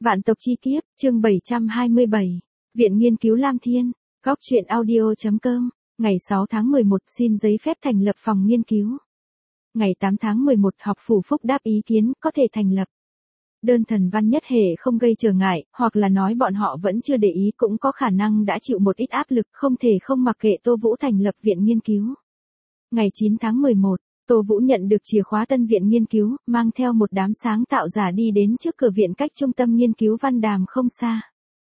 Vạn tộc chi kiếp, chương 727. Viện Nghiên cứu Lam Thiên, góc truyện audio.com, ngày 6 tháng 11 xin giấy phép thành lập phòng nghiên cứu. Ngày 8 tháng 11 học phủ Phúc đáp ý kiến có thể thành lập. Đơn thần văn nhất hệ không gây trở ngại, hoặc là nói bọn họ vẫn chưa để ý cũng có khả năng đã chịu một ít áp lực, không thể không mặc kệ Tô Vũ thành lập viện nghiên cứu. Ngày 9 tháng 11, Tô Vũ nhận được chìa khóa tân viện nghiên cứu, mang theo một đám sáng tạo giả đi đến trước cửa viện cách trung tâm nghiên cứu Văn Đàm không xa.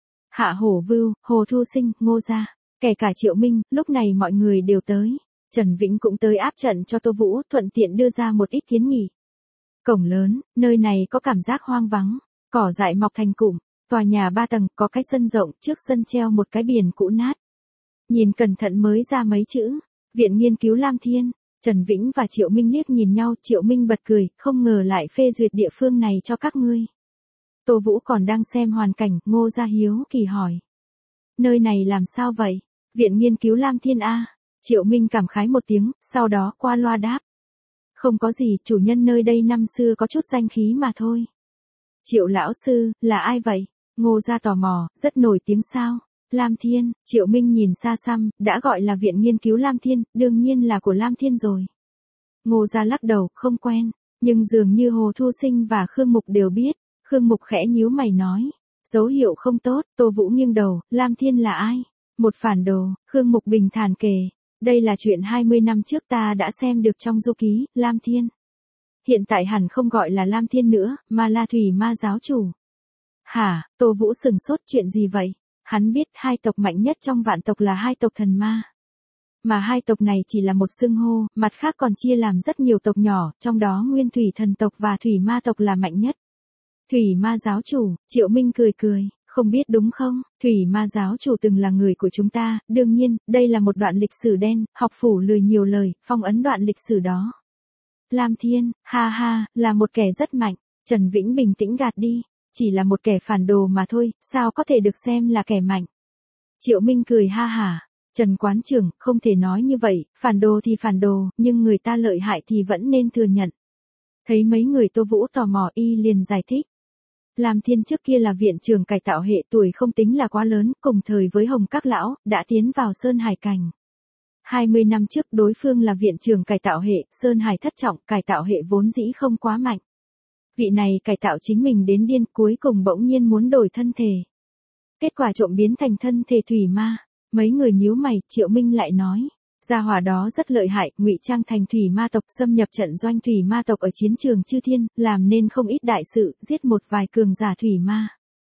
Hạ Hổ Vưu, Hồ Thu Sinh, Ngô Gia, kể cả Triệu Minh, lúc này mọi người đều tới. Trần Vĩnh cũng tới áp trận cho Tô Vũ, thuận tiện đưa ra một ít kiến nghị. Cổng lớn, nơi này có cảm giác hoang vắng, cỏ dại mọc thành cụm, tòa nhà 3 tầng, có cái sân rộng, trước sân treo một cái biển cũ nát. Nhìn cẩn thận mới ra mấy chữ, Viện Nghiên cứu Lam Thiên. Trần Vĩnh và Triệu Minh liếc nhìn nhau, Triệu Minh bật cười, không ngờ lại phê duyệt địa phương này cho các ngươi. Tô Vũ còn đang xem hoàn cảnh, Ngô Gia hiếu kỳ hỏi. Nơi này làm sao vậy? Viện Nghiên cứu Lam Thiên A. Triệu Minh cảm khái một tiếng, sau đó qua loa đáp. Không có gì, chủ nhân nơi đây năm xưa có chút danh khí mà thôi. Triệu lão sư, là ai vậy? Ngô Gia tò mò, rất nổi tiếng sao? Lam Thiên, Triệu Minh nhìn xa xăm, đã gọi là Viện Nghiên cứu Lam Thiên, đương nhiên là của Lam Thiên rồi. Ngô Gia lắc đầu, không quen, nhưng dường như Hồ Thu Sinh và Khương Mục đều biết. Khương Mục khẽ nhíu mày nói, dấu hiệu không tốt. Tô Vũ nghiêng đầu, Lam Thiên là ai? Một phản đồ. Khương Mục bình thản kể, đây là chuyện 20 năm trước ta đã xem được trong du ký, Lam Thiên. Hiện tại hẳn không gọi là Lam Thiên nữa, mà là Thủy Ma giáo chủ. Hả? Tô Vũ sừng sốt, chuyện gì vậy? Hắn biết hai tộc mạnh nhất trong vạn tộc là hai tộc thần ma. Mà hai tộc này chỉ là một xưng hô, mặt khác còn chia làm rất nhiều tộc nhỏ, trong đó Nguyên Thủy thần tộc và Thủy Ma tộc là mạnh nhất. Thủy Ma giáo chủ, Triệu Minh cười cười, không biết đúng không? Thủy Ma giáo chủ từng là người của chúng ta, đương nhiên, đây là một đoạn lịch sử đen, học phủ lười nhiều lời, phong ấn đoạn lịch sử đó. Lam Thiên, ha ha, là một kẻ rất mạnh. Trần Vĩnh bình tĩnh gạt đi. Chỉ là một kẻ phản đồ mà thôi, sao có thể được xem là kẻ mạnh. Triệu Minh cười ha hả. Trần quán trưởng, không thể nói như vậy, phản đồ thì phản đồ, nhưng người ta lợi hại thì vẫn nên thừa nhận. Thấy mấy người Tô Vũ tò mò y liền giải thích. Lam Thiên trước kia là viện trưởng cải tạo hệ, tuổi không tính là quá lớn, cùng thời với Hồng Các Lão, đã tiến vào Sơn Hải Cảnh. 20 năm trước đối phương là viện trưởng cải tạo hệ, Sơn Hải thất trọng, cải tạo hệ vốn dĩ không quá mạnh. Vị này cải tạo chính mình đến điên, cuối cùng bỗng nhiên muốn đổi thân thể. Kết quả trộm biến thành thân thể thủy ma. Mấy người nhíu mày, Triệu Minh lại nói. Gia hỏa đó rất lợi hại, ngụy trang thành thủy ma tộc, xâm nhập trận doanh thủy ma tộc ở chiến trường Chư Thiên, làm nên không ít đại sự, giết một vài cường giả thủy ma.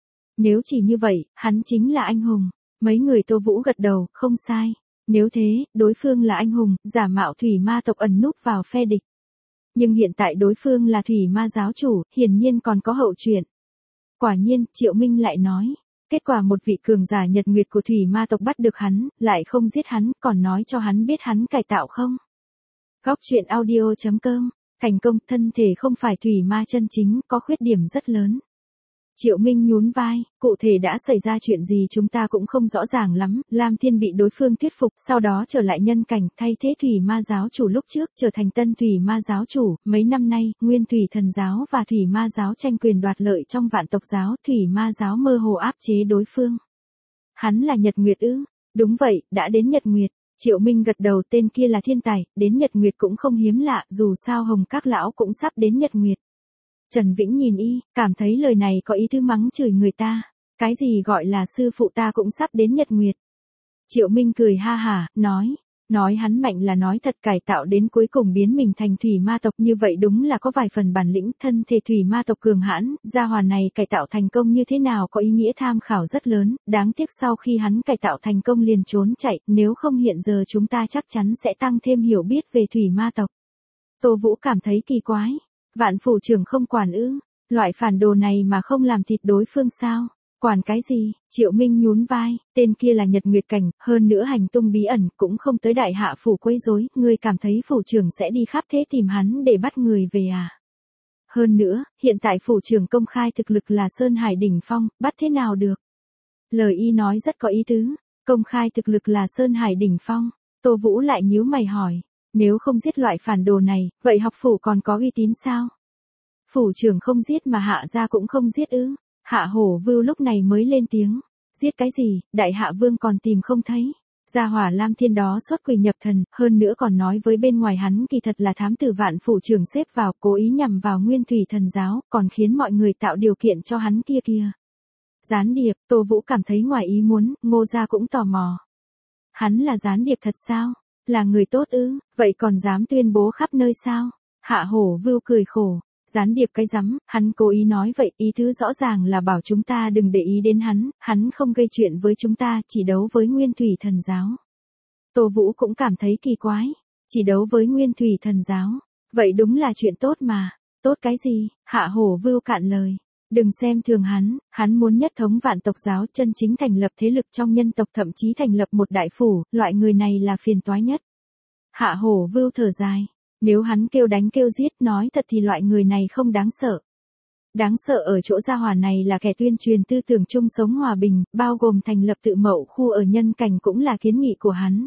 Nếu chỉ như vậy, hắn chính là anh hùng. Mấy người Tô Vũ gật đầu, không sai. Nếu thế, đối phương là anh hùng, giả mạo thủy ma tộc ẩn núp vào phe địch. Nhưng hiện tại đối phương là Thủy Ma giáo chủ, hiển nhiên còn có hậu truyện. Quả nhiên, Triệu Minh lại nói, kết quả một vị cường giả nhật nguyệt của Thủy Ma tộc bắt được hắn, lại không giết hắn, còn nói cho hắn biết hắn cải tạo không. Góc truyện audio.com, thành công, thân thể không phải Thủy Ma chân chính, có khuyết điểm rất lớn. Triệu Minh nhún vai, cụ thể đã xảy ra chuyện gì chúng ta cũng không rõ ràng lắm, Lam Thiên bị đối phương thuyết phục, sau đó trở lại nhân cảnh, thay thế Thủy Ma giáo chủ lúc trước, trở thành tân Thủy Ma giáo chủ, mấy năm nay, Nguyên Thủy thần giáo và Thủy Ma giáo tranh quyền đoạt lợi trong vạn tộc giáo, Thủy Ma giáo mơ hồ áp chế đối phương. Hắn là Nhật Nguyệt ư? Đúng vậy, đã đến Nhật Nguyệt. Triệu Minh gật đầu, tên kia là thiên tài, đến Nhật Nguyệt cũng không hiếm lạ, dù sao Hồng Các Lão cũng sắp đến Nhật Nguyệt. Trần Vĩnh nhìn y, cảm thấy lời này có ý tứ mắng chửi người ta. Cái gì gọi là sư phụ ta cũng sắp đến Nhật Nguyệt. Triệu Minh cười ha hả, nói hắn mạnh là nói thật, cải tạo đến cuối cùng biến mình thành thủy ma tộc, như vậy đúng là có vài phần bản lĩnh, thân thể thủy ma tộc cường hãn, gia hỏa này cải tạo thành công như thế nào có ý nghĩa tham khảo rất lớn, đáng tiếc sau khi hắn cải tạo thành công liền trốn chạy, nếu không hiện giờ chúng ta chắc chắn sẽ tăng thêm hiểu biết về thủy ma tộc. Tô Vũ cảm thấy kỳ quái. Vạn phủ trưởng không quản ư? Loại phản đồ này mà không làm thịt đối phương sao? Quản cái gì? Triệu Minh nhún vai, tên kia là Nhật Nguyệt cảnh, hơn nữa hành tung bí ẩn, cũng không tới đại hạ phủ quấy rối, ngươi cảm thấy phủ trưởng sẽ đi khắp thế tìm hắn để bắt người về à? Hơn nữa, hiện tại phủ trưởng công khai thực lực là Sơn Hải đỉnh phong, bắt thế nào được? Lời y nói rất có ý tứ, công khai thực lực là Sơn Hải đỉnh phong. Tô Vũ lại nhíu mày hỏi. Nếu không giết loại phản đồ này, vậy học phủ còn có uy tín sao? Phủ trưởng không giết mà hạ gia cũng không giết ư? Hạ Hổ Vưu lúc này mới lên tiếng. Giết cái gì, đại hạ vương còn tìm không thấy. Gia hỏa Lam Thiên đó xuất quỷ nhập thần, hơn nữa còn nói với bên ngoài hắn kỳ thật là thám tử Vạn Phủ trưởng xếp vào, cố ý nhằm vào Nguyên Thủy Thần giáo, còn khiến mọi người tạo điều kiện cho hắn kia kìa. Gián điệp, Tô Vũ cảm thấy ngoài ý muốn, Ngô Gia cũng tò mò. Hắn là gián điệp thật sao? Là người tốt ư, vậy còn dám tuyên bố khắp nơi sao? Hạ Hổ Vưu cười khổ. Gián điệp cái rắm, hắn cố ý nói vậy, ý thứ rõ ràng là bảo chúng ta đừng để ý đến hắn không gây chuyện với chúng ta, chỉ đấu với Nguyên Thủy Thần giáo. Tô Vũ cũng cảm thấy kỳ quái, chỉ đấu với Nguyên Thủy Thần giáo, vậy đúng là chuyện tốt mà, tốt cái gì, Hạ Hổ Vưu cạn lời. Đừng xem thường hắn muốn nhất thống vạn tộc giáo, chân chính thành lập thế lực trong nhân tộc, thậm chí thành lập một đại phủ, loại người này là phiền toái nhất. Hạ Hổ Vưu thở dài. Nếu hắn kêu đánh kêu giết, nói thật thì loại người này không đáng sợ. Đáng sợ ở chỗ gia hỏa này là kẻ tuyên truyền tư tưởng chung sống hòa bình, bao gồm thành lập tự mậu khu ở nhân cảnh cũng là kiến nghị của hắn.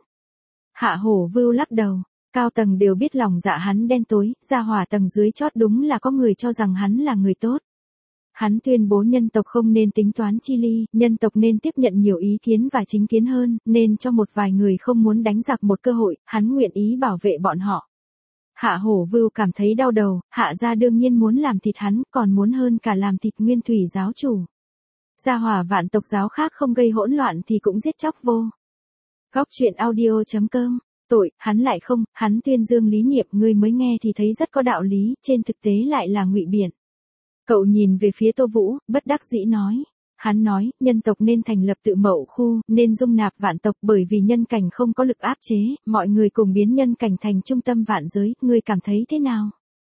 Hạ Hổ Vưu lắc đầu, cao tầng đều biết lòng dạ hắn đen tối, gia hỏa tầng dưới chót đúng là có người cho rằng hắn là người tốt. Hắn tuyên bố nhân tộc không nên tính toán chi ly, nhân tộc nên tiếp nhận nhiều ý kiến và chính kiến hơn, nên cho một vài người không muốn đánh giặc một cơ hội, hắn nguyện ý bảo vệ bọn họ. Hạ Hổ Vưu cảm thấy đau đầu, Hạ gia đương nhiên muốn làm thịt hắn, còn muốn hơn cả làm thịt Nguyên Thủy giáo chủ. Gia hỏa vạn tộc giáo khác không gây hỗn loạn thì cũng giết chóc vô. Góc truyện audio.com. Tội, hắn lại không, hắn tuyên dương lý niệm, ngươi mới nghe thì thấy rất có đạo lý, trên thực tế lại là ngụy biện. Cậu nhìn về phía Tô Vũ, bất đắc dĩ nói. Hắn nói, nhân tộc nên thành lập tự mậu khu, nên dung nạp vạn tộc, bởi vì nhân cảnh không có lực áp chế, mọi người cùng biến nhân cảnh thành trung tâm vạn giới, ngươi cảm thấy thế nào?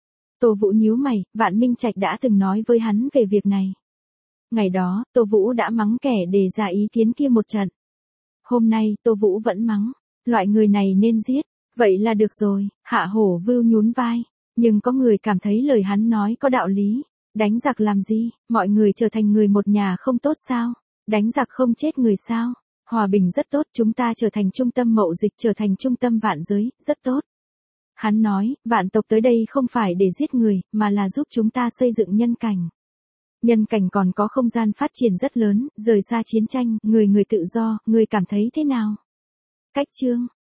Tô Vũ nhíu mày, Vạn Minh Trạch đã từng nói với hắn về việc này. Ngày đó, Tô Vũ đã mắng kẻ đề ra ý kiến kia một trận. Hôm nay, Tô Vũ vẫn mắng, loại người này nên giết, vậy là được rồi, Hạ Hổ Vưu nhún vai, nhưng có người cảm thấy lời hắn nói có đạo lý. Đánh giặc làm gì, mọi người trở thành người một nhà không tốt sao? Đánh giặc không chết người sao? Hòa bình rất tốt, chúng ta trở thành trung tâm mậu dịch, trở thành trung tâm vạn giới, rất tốt. Hắn nói, vạn tộc tới đây không phải để giết người, mà là giúp chúng ta xây dựng nhân cảnh. Nhân cảnh còn có không gian phát triển rất lớn, rời xa chiến tranh, người tự do, người cảm thấy thế nào? Cách chương